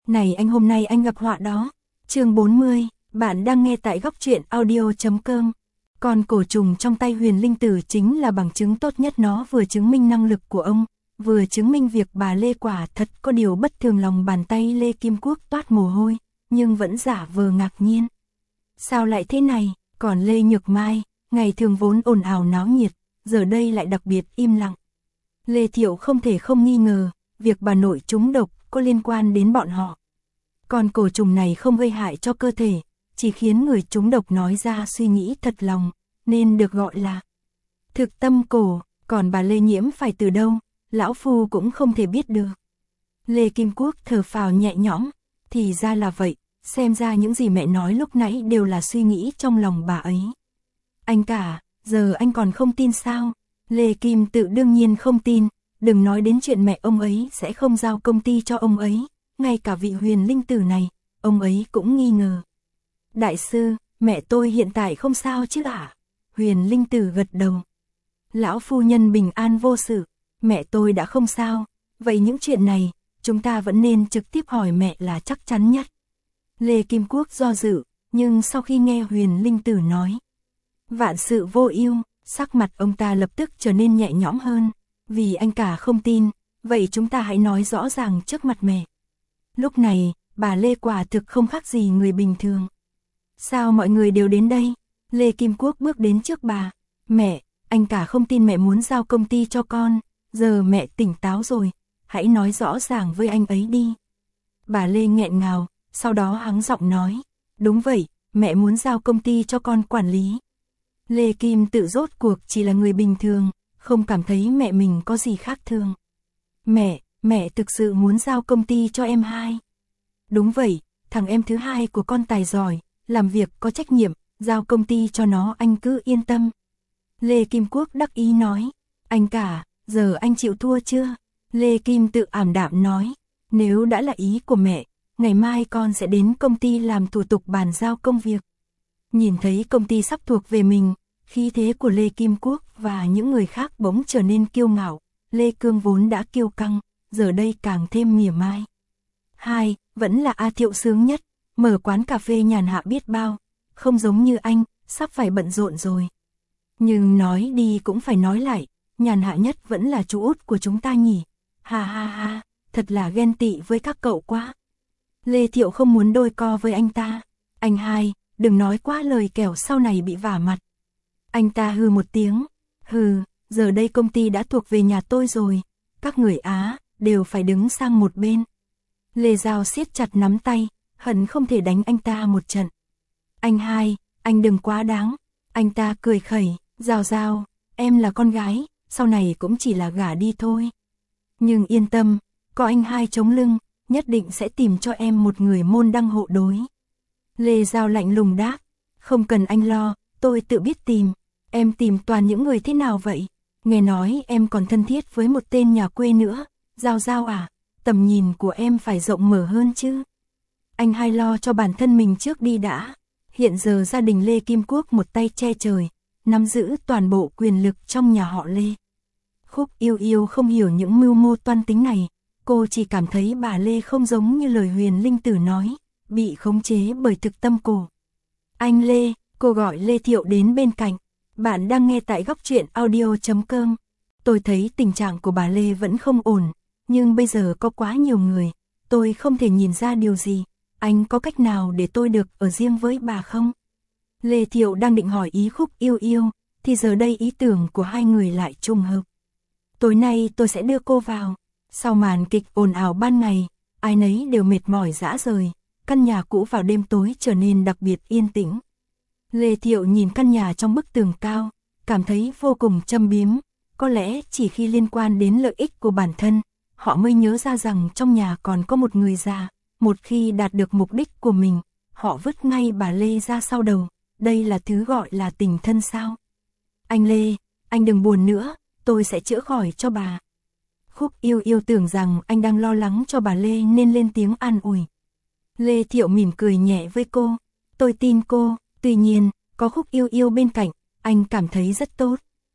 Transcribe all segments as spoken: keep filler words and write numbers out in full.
Này anh, hôm nay anh gặp họa đó. Chương bốn mươi, bạn đang nghe tại góc truyện audio.com. Con cổ trùng trong tay Huyền Linh Tử chính là bằng chứng tốt nhất, nó vừa chứng minh năng lực của ông, vừa chứng minh việc bà Lê quả thật có điều bất thường. Lòng bàn tay Lê Kim Quốc toát mồ hôi, nhưng vẫn giả vờ ngạc nhiên. Sao lại thế này? Còn Lê Nhược Mai, ngày thường vốn ồn ào náo nhiệt, giờ đây lại đặc biệt im lặng. Lê Thiệu không thể không nghi ngờ, việc bà nội trúng độc có liên quan đến bọn họ. Con cổ trùng này không gây hại cho cơ thể, chỉ khiến người trúng độc nói ra suy nghĩ thật lòng, nên được gọi là thực tâm cổ. Còn bà Lê nhiễm phải từ đâu, lão phu cũng không thể biết được. Lê Kim Quốc thở phào nhẹ nhõm, thì ra là vậy, xem ra những gì mẹ nói lúc nãy đều là suy nghĩ trong lòng bà ấy. Anh cả, giờ anh còn không tin sao? Lê Kim Tự đương nhiên không tin, đừng nói đến chuyện mẹ ông ấy sẽ không giao công ty cho ông ấy, ngay cả vị Huyền Linh Tử này, ông ấy cũng nghi ngờ. Đại sư, mẹ tôi hiện tại không sao chứ ạ? À? Huyền Linh Tử gật đầu. Lão phu nhân bình an vô sự, mẹ tôi đã không sao, vậy những chuyện này, chúng ta vẫn nên trực tiếp hỏi mẹ là chắc chắn nhất. Lê Kim Quốc do dự, nhưng sau khi nghe Huyền Linh Tử nói vạn sự vô ưu, sắc mặt ông ta lập tức trở nên nhẹ nhõm hơn. Vì anh cả không tin, vậy chúng ta hãy nói rõ ràng trước mặt mẹ. Lúc này, bà Lê quả thực không khác gì người bình thường. Sao mọi người đều đến đây? Lê Kim Quốc bước đến trước bà. Mẹ, anh cả không tin mẹ muốn giao công ty cho con, giờ mẹ tỉnh táo rồi, hãy nói rõ ràng với anh ấy đi. Bà Lê nghẹn ngào, sau đó hắng giọng nói, đúng vậy, mẹ muốn giao công ty cho con quản lý. Lê Kim Tự rốt cuộc chỉ là người bình thường, không cảm thấy mẹ mình có gì khác thường. Mẹ, mẹ thực sự muốn giao công ty cho em hai. Đúng vậy, thằng em thứ hai của con tài giỏi, làm việc có trách nhiệm, giao công ty cho nó anh cứ yên tâm. Lê Kim Quốc đắc ý nói, anh cả, giờ anh chịu thua chưa? Lê Kim Tự ảm đạm nói, nếu đã là ý của mẹ, ngày mai con sẽ đến công ty làm thủ tục bàn giao công việc. Nhìn thấy công ty sắp thuộc về mình, khí thế của Lê Kim Quốc và những người khác bỗng trở nên kiêu ngạo. Lê Cương vốn đã kiêu căng, giờ đây càng thêm mỉa mai. Hai, vẫn là A Thiệu sướng nhất, mở quán cà phê nhàn hạ biết bao, không giống như anh, sắp phải bận rộn rồi. Nhưng nói đi cũng phải nói lại, nhàn hạ nhất vẫn là chú út của chúng ta nhỉ. Ha ha ha, thật là ghen tị với các cậu quá. Lê Thiệu không muốn đôi co với anh ta. Anh hai, đừng nói quá lời kẻo sau này bị vả mặt. Anh ta hừ một tiếng, hừ, giờ đây công ty đã thuộc về nhà tôi rồi, các người Á đều phải đứng sang một bên. Lê Giao siết chặt nắm tay, hận không thể đánh anh ta một trận. Anh hai, anh đừng quá đáng. Anh ta cười khẩy, Giao Giao, em là con gái, sau này cũng chỉ là gả đi thôi. Nhưng yên tâm, có anh hai chống lưng, nhất định sẽ tìm cho em một người môn đăng hộ đối. Lê Giao lạnh lùng đáp, không cần anh lo, tôi tự biết tìm. Em tìm toàn những người thế nào vậy? Nghe nói em còn thân thiết với một tên nhà quê nữa. Giao Giao à, tầm nhìn của em phải rộng mở hơn chứ. Anh hai lo cho bản thân mình trước đi đã. Hiện giờ gia đình Lê Kim Quốc một tay che trời, nắm giữ toàn bộ quyền lực trong nhà họ Lê. Khúc Yêu Yêu không hiểu những mưu mô toan tính này, cô chỉ cảm thấy bà Lê không giống như lời Huyền Linh Tử nói, bị khống chế bởi thực tâm cổ. Anh Lê, cô gọi Lê Thiệu đến bên cạnh. Bạn đang nghe tại góc truyện audio.com. Tôi thấy tình trạng của bà Lê vẫn không ổn, nhưng bây giờ có quá nhiều người, tôi không thể nhìn ra điều gì. Anh có cách nào để tôi được ở riêng với bà không? Lê Thiệu đang định hỏi ý Khúc Yêu Yêu, thì giờ đây ý tưởng của hai người lại trùng hợp. Tối nay tôi sẽ đưa cô vào. Sau màn kịch ồn ào ban ngày, ai nấy đều mệt mỏi rã rời, căn nhà cũ vào đêm tối trở nên đặc biệt yên tĩnh. Lê Thiệu nhìn căn nhà trong bức tường cao, cảm thấy vô cùng châm biếm. Có lẽ chỉ khi liên quan đến lợi ích của bản thân, họ mới nhớ ra rằng trong nhà còn có một người già. Một khi đạt được mục đích của mình, họ vứt ngay bà Lê ra sau đầu. Đây là thứ gọi là tình thân sao? Anh Lê, anh đừng buồn nữa, tôi sẽ chữa khỏi cho bà. Khúc Yêu Yêu tưởng rằng anh đang lo lắng cho bà Lê nên lên tiếng an ủi. Lê Thiệu mỉm cười nhẹ với cô. Tôi tin cô. Tuy nhiên, có Khúc Yêu Yêu bên cạnh, anh cảm thấy rất tốt.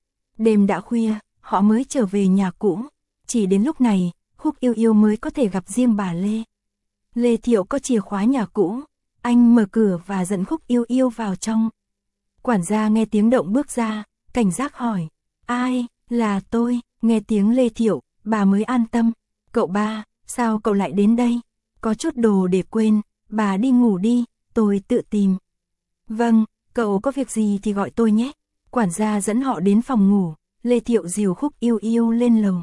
Đêm đã khuya, họ mới trở về nhà cũ. Chỉ đến lúc này, Khúc Yêu Yêu mới có thể gặp riêng bà Lê. Lê Thiệu có chìa khóa nhà cũ, anh mở cửa và dẫn Khúc Yêu Yêu vào trong. Quản gia nghe tiếng động bước ra, cảnh giác hỏi, ai, là tôi, nghe tiếng Lê Thiệu, bà mới an tâm. Cậu ba, sao cậu lại đến đây? Có chút đồ để quên, bà đi ngủ đi, tôi tự tìm. Vâng, cậu có việc gì thì gọi tôi nhé. Quản gia dẫn họ đến phòng ngủ, Lê Thiệu dìu Khúc Yêu Yêu lên lầu.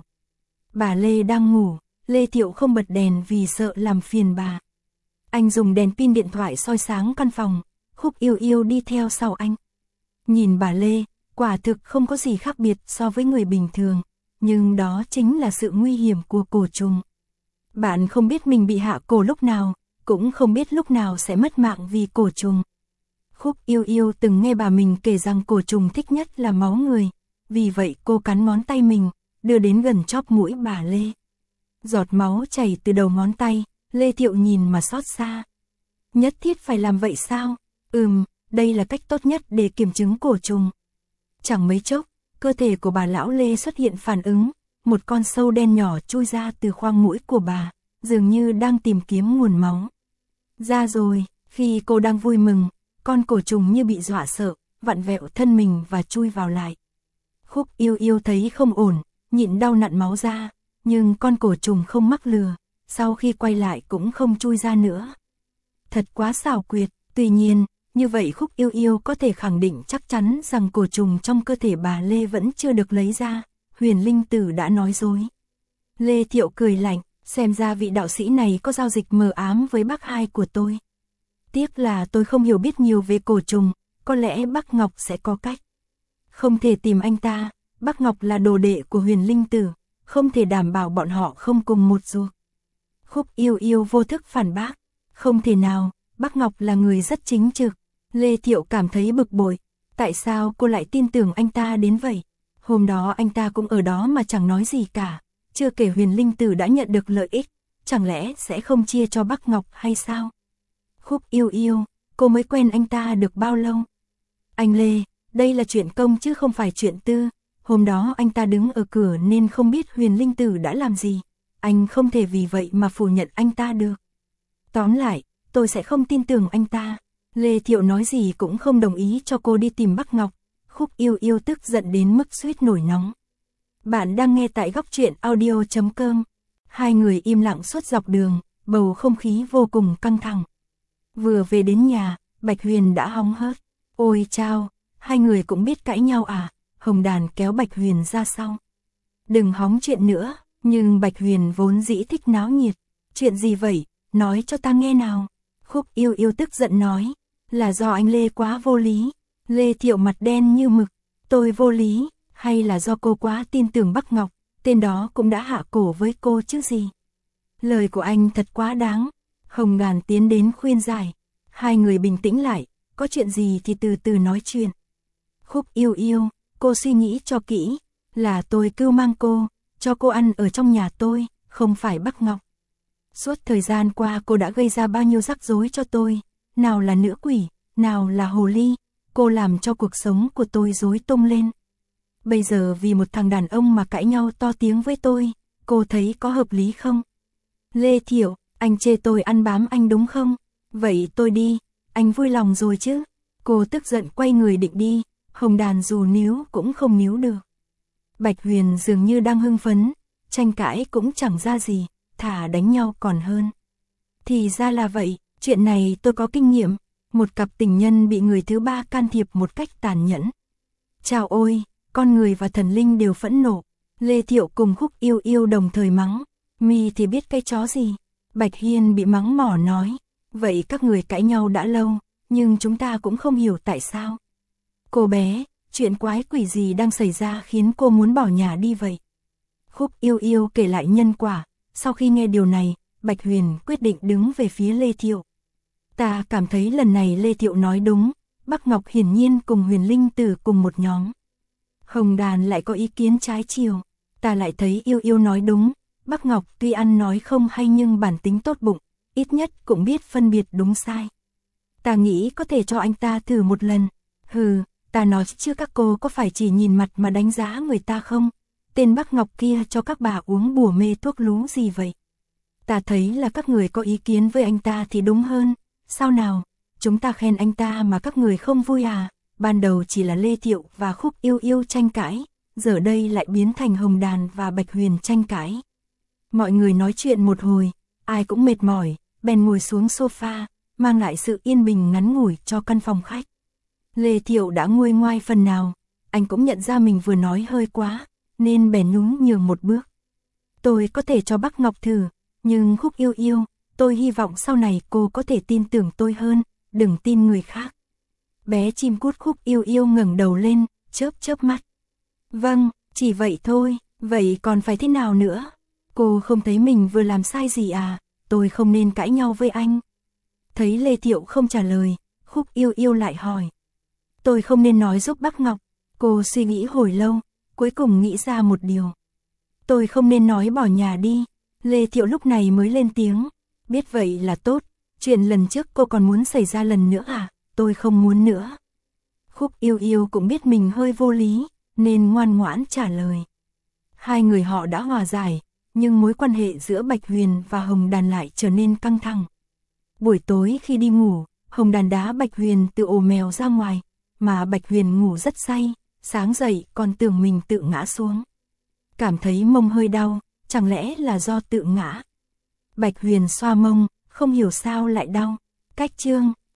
Bà Lê đang ngủ, Lê Thiệu không bật đèn vì sợ làm phiền bà. Anh dùng đèn pin điện thoại soi sáng căn phòng, Khúc Yêu Yêu đi theo sau anh. Nhìn bà Lê, quả thực không có gì khác biệt so với người bình thường, nhưng đó chính là sự nguy hiểm của cổ trùng. Bạn không biết mình bị hạ cổ lúc nào, cũng không biết lúc nào sẽ mất mạng vì cổ trùng. Khúc Yêu Yêu từng nghe bà mình kể rằng cổ trùng thích nhất là máu người, vì vậy cô cắn ngón tay mình, đưa đến gần chóp mũi bà Lê. Giọt máu chảy từ đầu ngón tay, Lê Thiệu nhìn mà xót xa. Nhất thiết phải làm vậy sao? Ừm, đây là cách tốt nhất để kiểm chứng cổ trùng. Chẳng mấy chốc, cơ thể của bà lão Lê xuất hiện phản ứng, một con sâu đen nhỏ chui ra từ khoang mũi của bà, dường như đang tìm kiếm nguồn máu. Ra rồi, khi cô đang vui mừng, con cổ trùng như bị dọa sợ, vặn vẹo thân mình và chui vào lại. Khúc Yêu Yêu thấy không ổn, nhịn đau nặn máu ra, nhưng con cổ trùng không mắc lừa, sau khi quay lại cũng không chui ra nữa. Thật quá xảo quyệt, tuy nhiên, như vậy Khúc Yêu Yêu có thể khẳng định chắc chắn rằng cổ trùng trong cơ thể bà Lê vẫn chưa được lấy ra, Huyền Linh Tử đã nói dối. Lê Thiệu cười lạnh, xem ra vị đạo sĩ này có giao dịch mờ ám với bác hai của tôi. Tiếc là tôi không hiểu biết nhiều về cổ trùng, có lẽ bác Ngọc sẽ có cách. Không thể tìm anh ta, bác Ngọc là đồ đệ của Huyền Linh Tử, không thể đảm bảo bọn họ không cùng một ruột. Khúc Yêu Yêu vô thức phản bác, không thể nào, bác Ngọc là người rất chính trực. Lê Thiệu cảm thấy bực bội, tại sao cô lại tin tưởng anh ta đến vậy? Hôm đó anh ta cũng ở đó mà chẳng nói gì cả, chưa kể Huyền Linh Tử đã nhận được lợi ích, chẳng lẽ sẽ không chia cho bác Ngọc hay sao? Khúc Yêu Yêu, cô mới quen anh ta được bao lâu? Anh Lê, đây là chuyện công chứ không phải chuyện tư, hôm đó anh ta đứng ở cửa nên không biết Huyền Linh Tử đã làm gì, anh không thể vì vậy mà phủ nhận anh ta được. Tóm lại, tôi sẽ không tin tưởng anh ta. Lê Thiệu nói gì cũng không đồng ý cho cô đi tìm bác Ngọc. Khúc Yêu Yêu tức giận đến mức suýt nổi nóng. Bạn đang nghe tại góc truyện audio chấm com. Hai người im lặng suốt dọc đường, bầu không khí vô cùng căng thẳng. Vừa về đến nhà, Bạch Huyền đã hóng hớt. Ôi chao, hai người cũng biết cãi nhau à? Hồng Đàn kéo Bạch Huyền ra sau. Đừng hóng chuyện nữa, nhưng Bạch Huyền vốn dĩ thích náo nhiệt. Chuyện gì vậy, nói cho ta nghe nào. Khúc Yêu Yêu tức giận nói, là do anh Lê quá vô lý. Lê Thiệu mặt đen như mực, tôi vô lý, hay là do cô quá tin tưởng Bắc Ngọc, tên đó cũng đã hạ cổ với cô chứ gì. Lời của anh thật quá đáng. Hồng Đàn tiến đến khuyên giải, hai người bình tĩnh lại, có chuyện gì thì từ từ nói chuyện. Khúc Yêu Yêu, cô suy nghĩ cho kỹ, là tôi cưu mang cô, cho cô ăn ở trong nhà tôi, không phải Bắc Ngọc. Suốt thời gian qua cô đã gây ra bao nhiêu rắc rối cho tôi, nào là nữ quỷ, nào là hồ ly, cô làm cho cuộc sống của tôi rối tung lên. Bây giờ vì một thằng đàn ông mà cãi nhau to tiếng với tôi, cô thấy có hợp lý không? Lê Thiệu, anh chê tôi ăn bám anh đúng không? Vậy tôi đi, anh vui lòng rồi chứ? Cô tức giận quay người định đi, Hồng Đàn dù níu cũng không níu được. Bạch Huyền dường như đang hưng phấn, tranh cãi cũng chẳng ra gì, thà đánh nhau còn hơn. Thì ra là vậy, chuyện này tôi có kinh nghiệm, một cặp tình nhân bị người thứ ba can thiệp một cách tàn nhẫn. Chào ôi, con người và thần linh đều phẫn nộ. Lê Thiệu cùng Khúc Yêu Yêu đồng thời mắng, mi thì biết cái chó gì. Bạch Hiên bị mắng mỏ nói, vậy các người cãi nhau đã lâu, nhưng chúng ta cũng không hiểu tại sao. Cô bé, chuyện quái quỷ gì đang xảy ra khiến cô muốn bỏ nhà đi vậy? Khúc Yêu Yêu kể lại nhân quả, sau khi nghe điều này, Bạch Huyền quyết định đứng về phía Lê Thiệu. Ta cảm thấy lần này Lê Thiệu nói đúng, Bắc Ngọc hiển nhiên cùng Huyền Linh Tử cùng một nhóm. Hồng Đàn lại có ý kiến trái chiều, ta lại thấy Yêu Yêu nói đúng, Bắc Ngọc tuy ăn nói không hay nhưng bản tính tốt bụng, ít nhất cũng biết phân biệt đúng sai. Ta nghĩ có thể cho anh ta thử một lần. Hừ, ta nói chứ các cô có phải chỉ nhìn mặt mà đánh giá người ta không? Tên Bắc Ngọc kia cho các bà uống bùa mê thuốc lú gì vậy? Ta thấy là các người có ý kiến với anh ta thì đúng hơn. Sao nào, chúng ta khen anh ta mà các người không vui à? Ban đầu chỉ là Lê Thiệu và Khúc Yêu Yêu tranh cãi, giờ đây lại biến thành Hồng Đàn và Bạch Huyền tranh cãi. Mọi người nói chuyện một hồi, ai cũng mệt mỏi, bèn ngồi xuống sofa, mang lại sự yên bình ngắn ngủi cho căn phòng khách. Lê Thiệu đã nguôi ngoai phần nào, anh cũng nhận ra mình vừa nói hơi quá, nên bèn nhún nhường một bước. Tôi có thể cho bác Ngọc thử, nhưng Khúc Yêu Yêu, tôi hy vọng sau này cô có thể tin tưởng tôi hơn, đừng tin người khác. Bé chim cút Khúc Yêu Yêu ngẩng đầu lên, chớp chớp mắt. Vâng, chỉ vậy thôi, vậy còn phải thế nào nữa? Cô không thấy mình vừa làm sai gì à, tôi không nên cãi nhau với anh. Thấy Lê Thiệu không trả lời, Khúc Yêu Yêu lại hỏi. Tôi không nên nói giúp bác Ngọc. Cô suy nghĩ hồi lâu, cuối cùng nghĩ ra một điều. Tôi không nên nói bỏ nhà đi. Lê Thiệu lúc này mới lên tiếng. Biết vậy là tốt, chuyện lần trước cô còn muốn xảy ra lần nữa à? Tôi không muốn nữa. Khúc Yêu Yêu cũng biết mình hơi vô lý, nên ngoan ngoãn trả lời. Hai người họ đã hòa giải, nhưng mối quan hệ giữa Bạch Huyền và Hồng Đàn lại trở nên căng thẳng. Buổi tối khi đi ngủ, Hồng Đàn đá Bạch Huyền từ ổ mèo ra ngoài, mà Bạch Huyền ngủ rất say, sáng dậy còn tưởng mình tự ngã xuống. Cảm thấy mông hơi đau, chẳng lẽ là do tự ngã. Bạch Huyền xoa mông, không hiểu sao lại đau. Cách chương